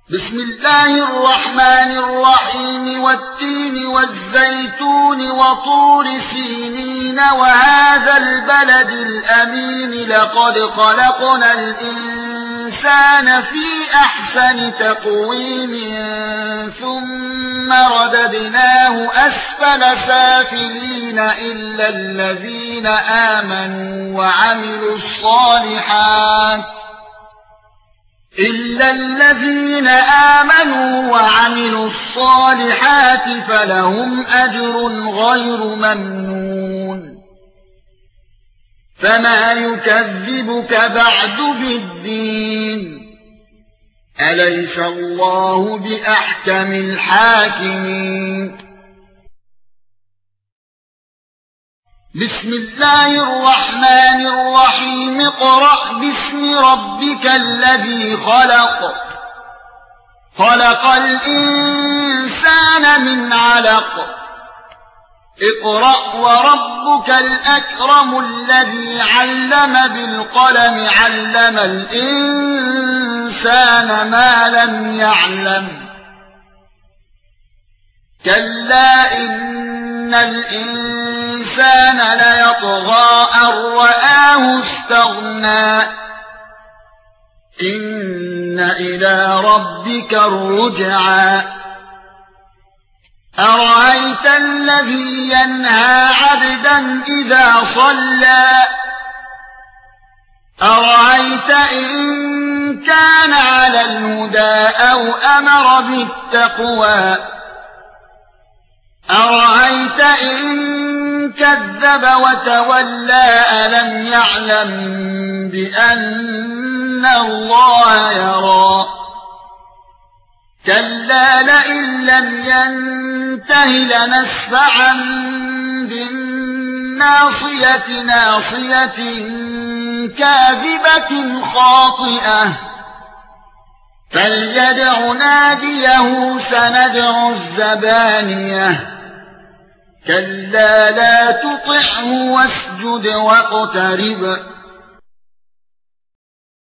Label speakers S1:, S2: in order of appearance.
S1: بسم الله الرحمن الرحيم والتين والزيتون وطور سينين وهذا البلد الأمين لقد خلقنا الإنسان في أحسن تقويم ثم رددناه أسفل سافلين إلا الذين آمنوا وعملوا الصالحات فلهم أجر غير ممنون فما يكذبك بعد بالدين أليس الله بأحكم الحاكمين بسم الله الرحمن الرحيم اقرأ باسم ربك الذي خلق الإنسان من علق اقرأ وربك الأكرم الذي علم بالقلم علم الإنسان ما لم يعلم كلا إن الإنسان ليطغى أن رآه استغنى إن إلى ربك الرجعى أرأيت الذي ينهى عبدا إذا صلى أرأيت إن كان على الهدى أو أمر بالتقوى أرأيت إن كذب وتولى ألم يعلم بأن الله يرى كلا لئن لم ينته لنسفعا بالناصية ناصية كاذبة خاطئة فليدع ناديه سندع الزبانية كلا لا تطعه واسجد واقترب